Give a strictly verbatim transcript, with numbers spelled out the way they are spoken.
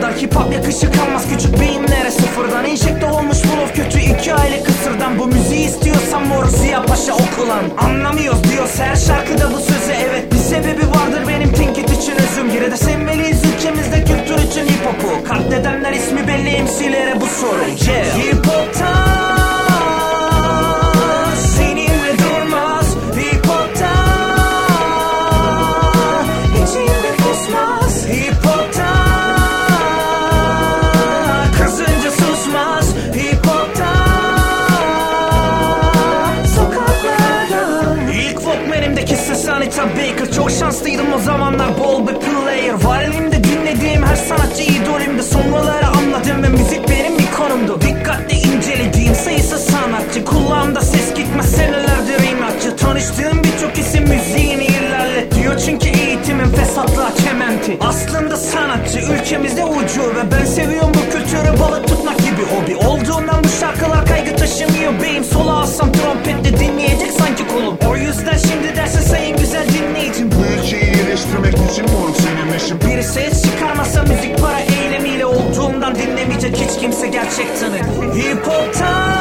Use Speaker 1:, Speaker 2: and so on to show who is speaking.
Speaker 1: sıfırda. Hip hop yakışık almaz küçük beyinlere sıfırdan. Enjekte olmuş bu laf kötü iki aile kısırdan. Bu müziği istiyorsan mor Ziya Paşa okulan. Anlamıyoruz diyorsa her şarkıda bu sözü, evet bir sebebi vardır benim tinkit için özüm. Yine de sevmeliyiz ülkemizde kültür için hip hopu. Katledenler ismi belli M C'lere bu soru. Yeah. Hip hop'tan Anita Baker, çok şanslıydım o zamanlar, bol bir player var elimde, dinlediğim her sanatçı idolümde. Sonraları anladım ve müzik benim ikonumdu. Dikkatle incelediğim sayısız sanatçı, kulağımda ses gitmez senelerdir inatçı. Tanıştığım birçok isim müziğini ilerletiyor, çünkü eğitimin fesatlığa kementi. Aslında sanatçı ülkemizde ucu ve ben seviyorum bu kültürü, balık tutmak gibi hobi olduğundan bu şarkılar kaygı taşımıyor. Beyim sola alsam trompetle dinleyecek sanki kolum. O yüzden şimdi dersin sayın güzel dinleyicim,
Speaker 2: bu ülkeyi iyileştirmek için moruk senin işin.
Speaker 1: biri ses çıkarmasa müzik para eylemiyle olduğundan dinlemeyecek hiç kimse gerçek tanır. Hip hop'tan